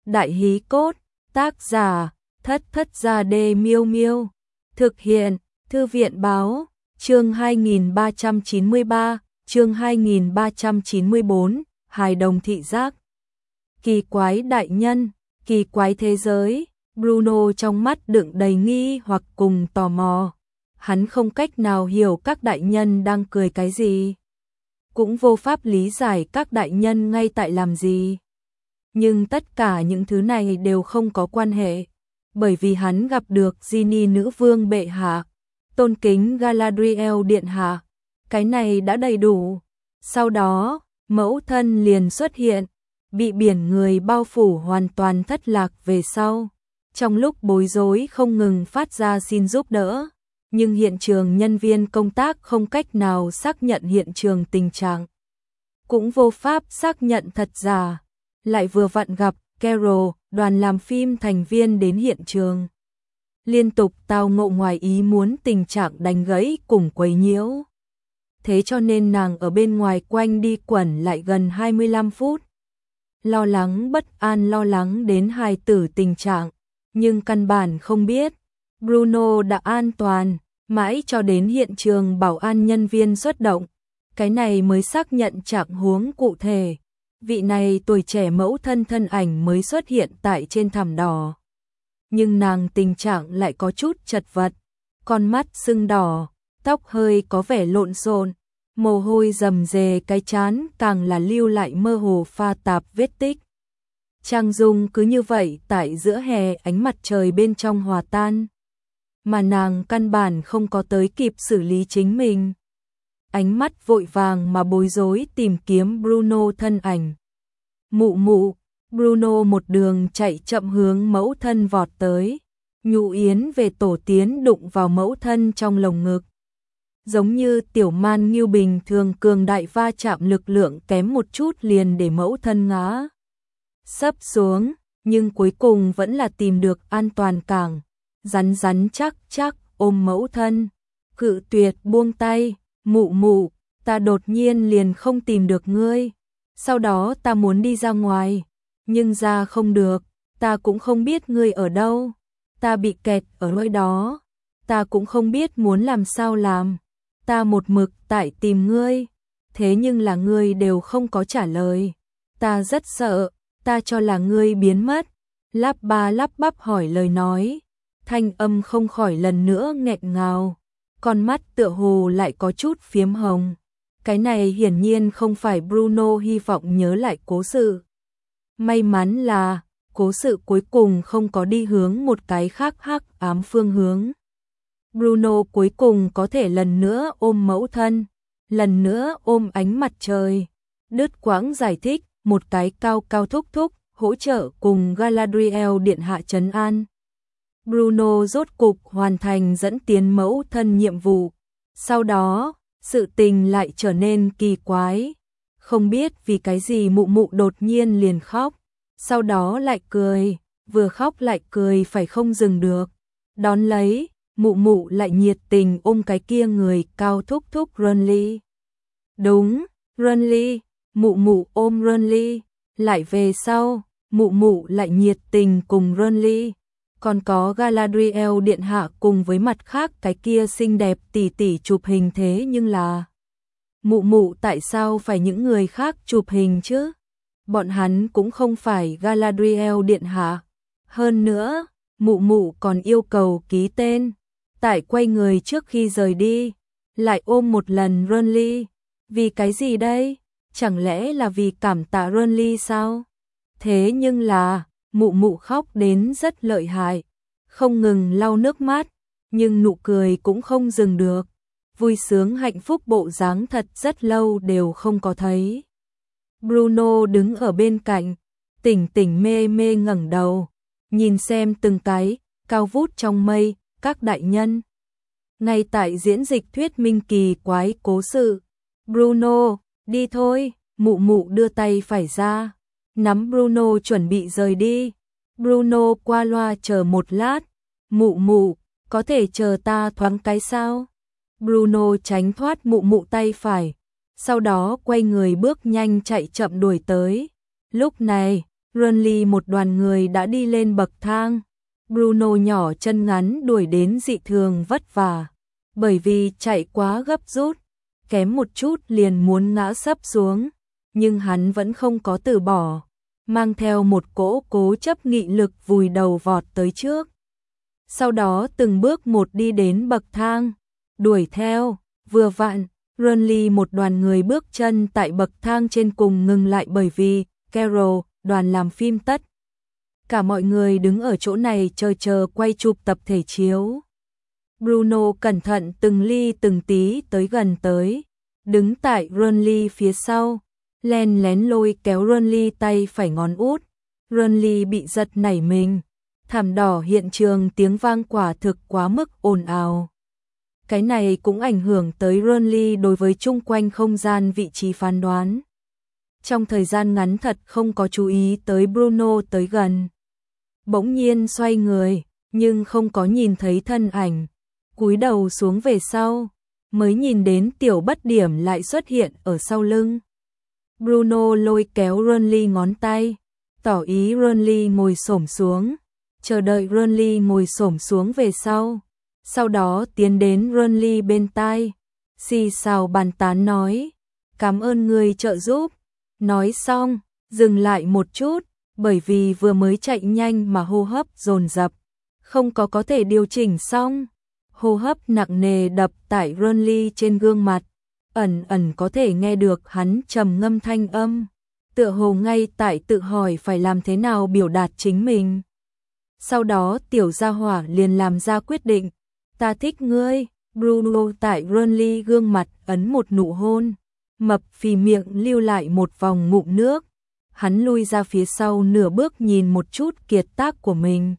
Đại hí cốt, tác giả, Thất Thất Gia Đê Miêu Miêu. Thực hiện, Thư viện báo, chương 2393, chương 2394, hài đồng thị giác. Kỳ quái đại nhân, kỳ quái thế giới, Bruno trong mắt đựng đầy nghi hoặc cùng tò mò. Hắn không cách nào hiểu các đại nhân đang cười cái gì. Cũng vô pháp lý giải các đại nhân ngay tại làm gì. Nhưng tất cả những thứ này đều không có quan hệ. Bởi vì hắn gặp được Ginny nữ vương bệ hạ, tôn kính Galadriel điện hạ. Cái này đã đầy đủ. Sau đó, mẫu thân liền xuất hiện, bị biển người bao phủ hoàn toàn thất lạc về sau. Trong lúc bối rối không ngừng phát ra xin giúp đỡ. Nhưng hiện trường nhân viên công tác không cách nào xác nhận hiện trường tình trạng. Cũng vô pháp xác nhận thật giả. Lại vừa vặn gặp Carol, đoàn làm phim thành viên đến hiện trường. Liên tục tao ngộ ngoài ý muốn tình trạng đánh gãy cùng quấy nhiễu. Thế cho nên nàng ở bên ngoài quanh đi quẩn lại gần 25 phút. Lo lắng bất an lo lắng đến hài tử tình trạng. Nhưng căn bản không biết Bruno đã an toàn, mãi cho đến hiện trường bảo an nhân viên xuất động. Cái này mới xác nhận trạng huống cụ thể. Vị này tuổi trẻ mẫu thân thân ảnh mới xuất hiện tại trên thảm đỏ. Nhưng nàng tình trạng lại có chút chật vật, con mắt sưng đỏ, tóc hơi có vẻ lộn xộn, mồ hôi rầm rề cái trán càng là lưu lại mơ hồ pha tạp vết tích. Trang dung cứ như vậy tại giữa hè ánh mặt trời bên trong hòa tan. Mà nàng căn bản không có tới kịp xử lý chính mình. Ánh mắt vội vàng mà bối rối tìm kiếm Bruno thân ảnh. Mụ mụ, Bruno một đường chạy chậm hướng mẫu thân vọt tới. Nhũ yến về tổ tiến đụng vào mẫu thân trong lồng ngực. Giống như tiểu man ngưu bình thường cường đại va chạm lực lượng kém một chút liền để mẫu thân ngã sấp xuống, nhưng cuối cùng vẫn là tìm được an toàn cảng. Rắn rắn chắc chắc ôm mẫu thân, cự tuyệt buông tay. Mụ mụ, ta đột nhiên liền không tìm được ngươi. Sau đó ta muốn đi ra ngoài, nhưng ra không được, ta cũng không biết ngươi ở đâu. Ta bị kẹt ở nơi đó, ta cũng không biết muốn làm sao làm. Ta một mực tại tìm ngươi, thế nhưng là ngươi đều không có trả lời. Ta rất sợ, ta cho là ngươi biến mất. Lắp ba lắp bắp hỏi lời nói, thanh âm không khỏi lần nữa nghẹn ngào. Con mắt tựa hồ lại có chút phiếm hồng. Cái này hiển nhiên không phải Bruno hy vọng nhớ lại cố sự. May mắn là cố sự cuối cùng không có đi hướng một cái khác hắc ám phương hướng. Bruno cuối cùng có thể lần nữa ôm mẫu thân, lần nữa ôm ánh mặt trời. Đứt quãng giải thích, một cái cao cao thúc thúc, hỗ trợ cùng Galadriel điện hạ trấn an. Bruno rốt cục hoàn thành dẫn tiến mẫu thân nhiệm vụ. Sau đó, sự tình lại trở nên kỳ quái. Không biết vì cái gì mụ mụ đột nhiên liền khóc. Sau đó lại cười, vừa khóc lại cười phải không dừng được. Đón lấy, mụ mụ lại nhiệt tình ôm cái kia người cao thúc thúc Renly. Đúng, Renly, mụ mụ ôm Renly. Lại về sau, mụ mụ lại nhiệt tình cùng Renly. Còn có Galadriel điện hạ cùng với mặt khác cái kia xinh đẹp tỷ tỷ chụp hình thế nhưng là mụ mụ tại sao phải những người khác chụp hình chứ? Bọn hắn cũng không phải Galadriel điện hạ. Hơn nữa, mụ mụ còn yêu cầu ký tên. Tại quay người trước khi rời đi, lại ôm một lần Renly. Vì cái gì đây? Chẳng lẽ là vì cảm tạ Renly sao? Thế nhưng là mụ mụ khóc đến rất lợi hại, không ngừng lau nước mắt, nhưng nụ cười cũng không dừng được. Vui sướng hạnh phúc bộ dáng thật rất lâu đều không có thấy. Bruno đứng ở bên cạnh, tỉnh tỉnh mê mê ngẩng đầu, nhìn xem từng cái cao vút trong mây, các đại nhân. Ngay tại diễn dịch thuyết minh kỳ quái cố sự. Bruno, đi thôi, mụ mụ đưa tay phải ra. Nắm Bruno chuẩn bị rời đi. Bruno qua loa chờ một lát. Mụ mụ, có thể chờ ta thoáng cái sao? Bruno tránh thoát mụ mụ tay phải. Sau đó quay người bước nhanh chạy chậm đuổi tới. Lúc này, Burnley một đoàn người đã đi lên bậc thang. Bruno nhỏ chân ngắn đuổi đến dị thường vất vả, bởi vì chạy quá gấp rút, kém một chút liền muốn ngã sấp xuống, nhưng hắn vẫn không có từ bỏ, mang theo một cỗ cố chấp nghị lực vùi đầu vọt tới trước. Sau đó từng bước một đi đến bậc thang, đuổi theo, vừa vặn, Burnley một đoàn người bước chân tại bậc thang trên cùng ngừng lại bởi vì Carol, đoàn làm phim tất. Cả mọi người đứng ở chỗ này chờ quay chụp tập thể chiếu. Bruno cẩn thận từng ly từng tí tới gần tới, đứng tại Burnley phía sau, len lén lôi kéo Burnley tay phải ngón út. Burnley bị giật nảy mình, thảm đỏ hiện trường tiếng vang quả thực quá mức ồn ào. Cái này cũng ảnh hưởng tới Burnley đối với chung quanh không gian vị trí phán đoán. Trong thời gian ngắn thật không có chú ý tới Bruno tới gần. Bỗng nhiên xoay người, nhưng không có nhìn thấy thân ảnh, cúi đầu xuống về sau, mới nhìn đến tiểu bất điểm lại xuất hiện ở sau lưng. Bruno lôi kéo Burnley ngón tay, tỏ ý Burnley ngồi xổm xuống, chờ đợi Burnley ngồi xổm xuống về sau đó tiến đến Burnley bên tai, xì xào bàn tán nói, cảm ơn người trợ giúp. Nói xong, dừng lại một chút, bởi vì vừa mới chạy nhanh mà hô hấp dồn dập, không có thể điều chỉnh xong. Hô hấp nặng nề đập tại Burnley trên gương mặt, ẩn có thể nghe được hắn trầm ngâm thanh âm, tựa hồ ngay tại tự hỏi phải làm thế nào biểu đạt chính mình. Sau đó tiểu gia hỏa liền làm ra quyết định, ta thích ngươi. Bruno tại Burnley gương mặt ấn một nụ hôn, mập phì miệng lưu lại một vòng ngụm nước. Hắn lui ra phía sau nửa bước nhìn một chút kiệt tác của mình,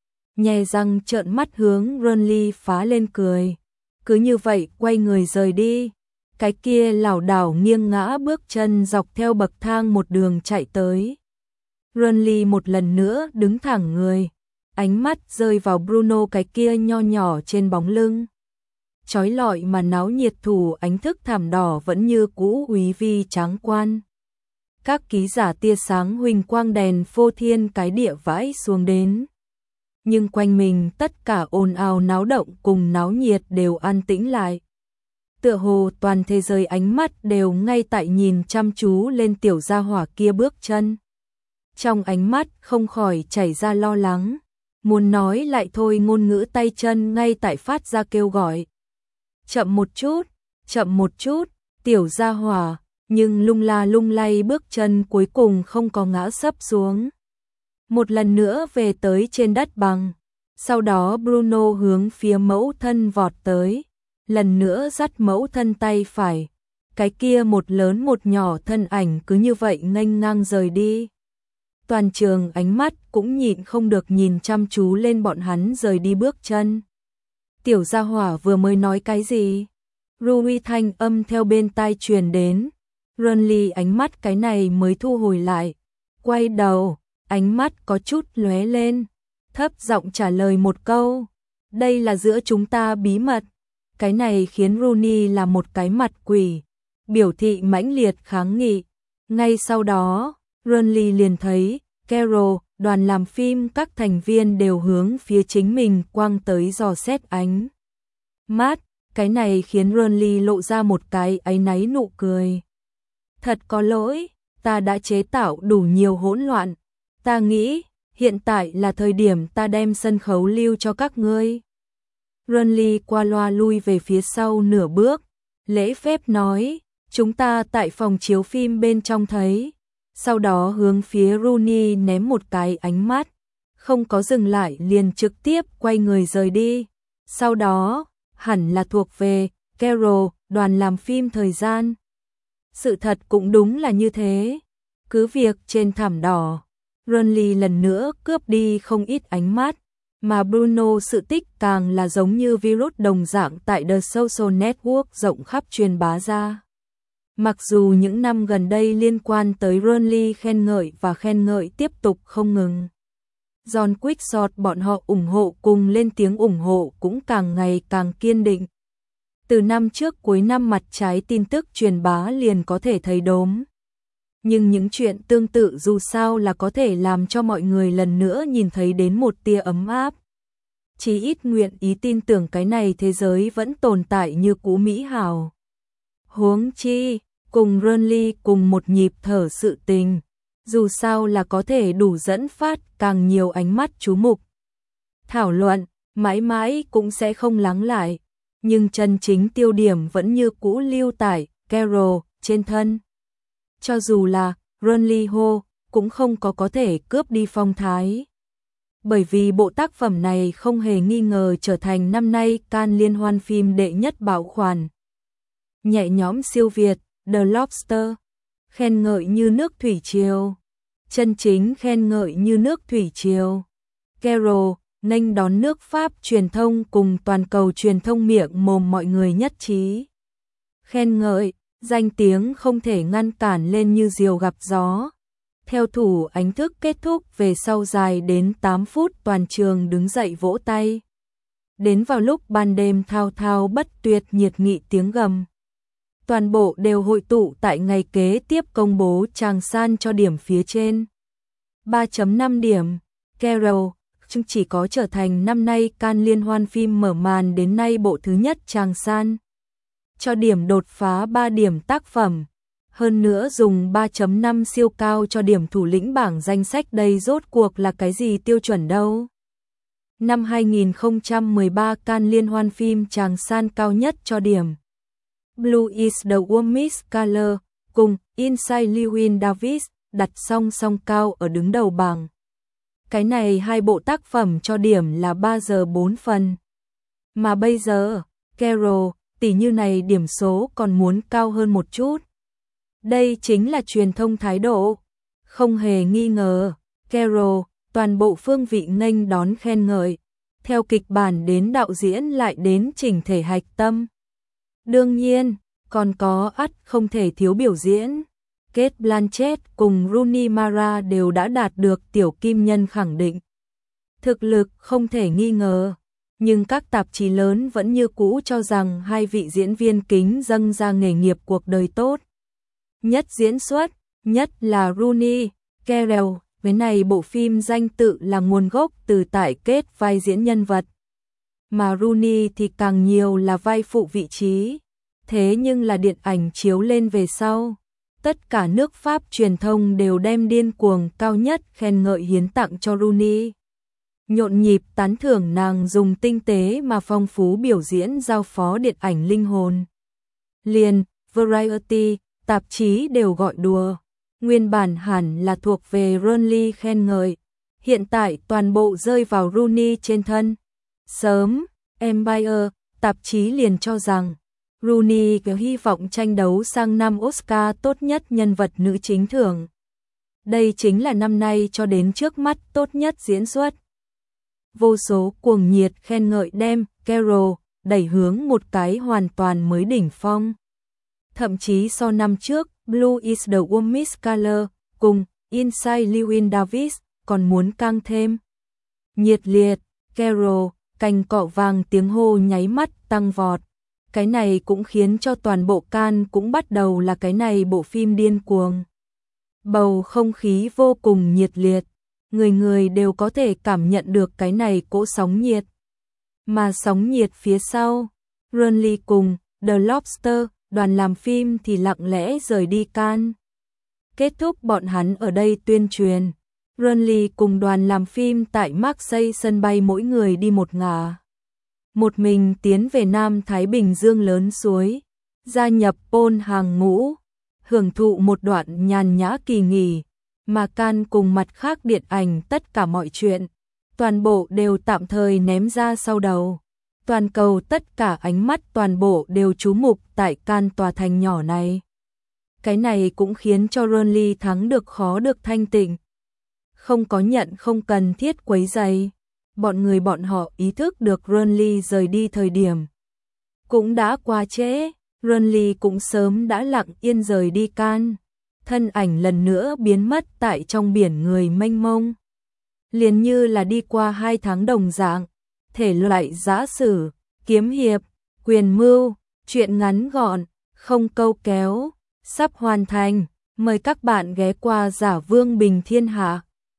nhe răng trợn mắt hướng Burnley phá lên cười. Cứ như vậy quay người rời đi. Cái kia lảo đảo nghiêng ngã bước chân dọc theo bậc thang một đường chạy tới. Burnley một lần nữa đứng thẳng người, ánh mắt rơi vào Bruno cái kia nho nhỏ trên bóng lưng. Chói lọi mà náo nhiệt thủ ánh thức thảm đỏ vẫn như cũ uy vi tráng quan. Các ký giả tia sáng huỳnh quang đèn phô thiên cái địa vãi xuống đến. Nhưng quanh mình tất cả ồn ào náo động cùng náo nhiệt đều an tĩnh lại. Tựa hồ toàn thế giới ánh mắt đều ngay tại nhìn chăm chú lên tiểu gia hỏa kia bước chân. Trong ánh mắt không khỏi chảy ra lo lắng, muốn nói lại thôi ngôn ngữ tay chân ngay tại phát ra kêu gọi. Chậm một chút, tiểu gia hỏa, nhưng lung la lung lay bước chân cuối cùng không có ngã sấp xuống. Một lần nữa về tới trên đất bằng, sau đó Bruno hướng phía mẫu thân vọt tới, lần nữa dắt mẫu thân tay phải, cái kia một lớn một nhỏ thân ảnh cứ như vậy nghênh ngang rời đi. Toàn trường ánh mắt cũng nhịn không được nhìn chăm chú lên bọn hắn rời đi bước chân. Tiểu gia hỏa vừa mới nói cái gì? Rui thanh âm theo bên tai truyền đến. Burnley ánh mắt cái này mới thu hồi lại, quay đầu, ánh mắt có chút lóe lên, thấp giọng trả lời một câu, đây là giữa chúng ta bí mật. Cái này khiến Rooney là một cái mặt quỷ, biểu thị mãnh liệt kháng nghị. Ngay sau đó, Burnley liền thấy Carol, đoàn làm phim các thành viên đều hướng phía chính mình quăng tới dò xét ánh mắt. Cái này khiến Burnley lộ ra một cái áy náy nụ cười. Thật có lỗi, ta đã chế tạo đủ nhiều hỗn loạn. Ta nghĩ, hiện tại là thời điểm ta đem sân khấu lưu cho các ngươi. Burnley qua loa lui về phía sau nửa bước, lễ phép nói, chúng ta tại phòng chiếu phim bên trong thấy. Sau đó hướng phía Rooney ném một cái ánh mắt, không có dừng lại liền trực tiếp quay người rời đi. Sau đó, hẳn là thuộc về Carol, đoàn làm phim thời gian. Sự thật cũng đúng là như thế. Cứ việc trên thảm đỏ, Burnley lần nữa cướp đi không ít ánh mắt, mà Bruno sự tích càng là giống như virus đồng dạng tại The Social Network rộng khắp truyền bá ra. Mặc dù những năm gần đây liên quan tới Burnley khen ngợi tiếp tục không ngừng. John Quickshot bọn họ ủng hộ cùng lên tiếng ủng hộ cũng càng ngày càng kiên định. Từ năm trước cuối năm mặt trái tin tức truyền bá liền có thể thấy đốm. Nhưng những chuyện tương tự dù sao là có thể làm cho mọi người lần nữa nhìn thấy đến một tia ấm áp. Chí ít nguyện ý tin tưởng cái này thế giới vẫn tồn tại như cũ mỹ hảo. Huống chi, cùng Renly cùng một nhịp thở sự tình, dù sao là có thể đủ dẫn phát càng nhiều ánh mắt chú mục. Thảo luận, mãi mãi cũng sẽ không lắng lại, nhưng chân chính tiêu điểm vẫn như cũ lưu tại Carol trên thân. Cho dù là Renly Ho cũng không có thể cướp đi phong thái. Bởi vì bộ tác phẩm này không hề nghi ngờ trở thành năm nay Cannes liên hoan phim đệ nhất bảo khoản. Nhẹ nhõm siêu Việt, The Lobster, khen ngợi như nước thủy triều. Chân chính khen ngợi như nước thủy triều. Carol nghênh đón nước Pháp truyền thông cùng toàn cầu truyền thông miệng mồm mọi người nhất trí. Khen ngợi, danh tiếng không thể ngăn cản lên như diều gặp gió. Theo thủ ánh thức kết thúc về sau dài đến 8 phút toàn trường đứng dậy vỗ tay. Đến vào lúc ban đêm thao thao bất tuyệt nhiệt nghị tiếng gầm. Toàn bộ đều hội tụ tại ngày kế tiếp công bố Tràng San cho điểm phía trên. 3.5 điểm, Carol chỉ có trở thành năm nay Cannes liên hoan phim mở màn đến nay bộ thứ nhất Tràng San. Cho điểm đột phá 3 điểm tác phẩm. Hơn nữa dùng 3.5 siêu cao cho điểm thủ lĩnh bảng danh sách đây rốt cuộc là cái gì tiêu chuẩn đâu. Năm 2013 Cannes liên hoan phim Tràng San cao nhất cho điểm. Blue is the warmest color cùng Inside Llewyn Davis đặt song song cao ở đứng đầu bảng. Cái này hai bộ tác phẩm cho điểm là 3 giờ 4 phần. Mà bây giờ, Carol, tỷ như này điểm số còn muốn cao hơn một chút. Đây chính là truyền thông thái độ. Không hề nghi ngờ, Carol, toàn bộ phương vị nghênh đón khen ngợi. Theo kịch bản đến đạo diễn lại đến chỉnh thể hạch tâm. Đương nhiên, còn có ắt không thể thiếu biểu diễn. Cate Blanchett cùng Rooney Mara đều đã đạt được tiểu kim nhân khẳng định. Thực lực không thể nghi ngờ, nhưng các tạp chí lớn vẫn như cũ cho rằng hai vị diễn viên kính dâng ra nghề nghiệp cuộc đời tốt. Nhất diễn xuất, nhất là Rooney, Carol, với này bộ phim danh tự là nguồn gốc từ tại Cate vai diễn nhân vật. Mà Rooney thì càng nhiều là vai phụ vị trí. Thế nhưng là điện ảnh chiếu lên về sau. Tất cả nước Pháp truyền thông đều đem điên cuồng cao nhất khen ngợi hiến tặng cho Rooney. Nhộn nhịp tán thưởng nàng dùng tinh tế mà phong phú biểu diễn giao phó điện ảnh linh hồn. Liền, Variety, tạp chí đều gọi đùa. Nguyên bản hẳn là thuộc về Renly khen ngợi. Hiện tại toàn bộ rơi vào Rooney trên thân. Sớm, Empire, tạp chí liền cho rằng Rooney có hy vọng tranh đấu sang năm Oscar tốt nhất nhân vật nữ chính thưởng. Đây chính là năm nay cho đến trước mắt tốt nhất diễn xuất. Vô số cuồng nhiệt khen ngợi đem Carol đẩy hướng một cái hoàn toàn mới đỉnh phong. Thậm chí so năm trước, Blue is the warmest color cùng Inside Llewyn Davis còn muốn căng thêm. Nhiệt liệt, Carol, cành cọ vàng tiếng hô nháy mắt tăng vọt. Cái này cũng khiến cho toàn bộ Cannes cũng bắt đầu là cái này bộ phim điên cuồng. Bầu không khí vô cùng nhiệt liệt, người người đều có thể cảm nhận được cái này cỗ sóng nhiệt. Mà sóng nhiệt phía sau, Renly cùng The Lobster, đoàn làm phim thì lặng lẽ rời đi Cannes. Kết thúc bọn hắn ở đây tuyên truyền, Renly cùng đoàn làm phim tại Marseille sân bay mỗi người đi một ngả. Một mình tiến về Nam Thái Bình Dương lớn suối, gia nhập Pol hàng ngũ, hưởng thụ một đoạn nhàn nhã kỳ nghỉ, mà Cannes cùng mặt khác điện ảnh tất cả mọi chuyện, toàn bộ đều tạm thời ném ra sau đầu. Toàn cầu tất cả ánh mắt toàn bộ đều chú mục tại Cannes tòa thành nhỏ này. Cái này cũng khiến cho Renly thắng được khó được thanh tịnh. Không có nhận không cần thiết quấy rầy. Bọn họ ý thức được Renly rời đi thời điểm cũng đã quá trễ, Renly cũng sớm đã lặng yên rời đi Cannes, thân ảnh lần nữa biến mất tại trong biển người mênh mông. Liền như là đi qua 2 tháng đồng dạng, thể loại giã sử, kiếm hiệp, quyền mưu, chuyện ngắn gọn, không câu kéo, sắp hoàn thành, Mời các bạn ghé qua Giả Vương Bình Thiên Hạ.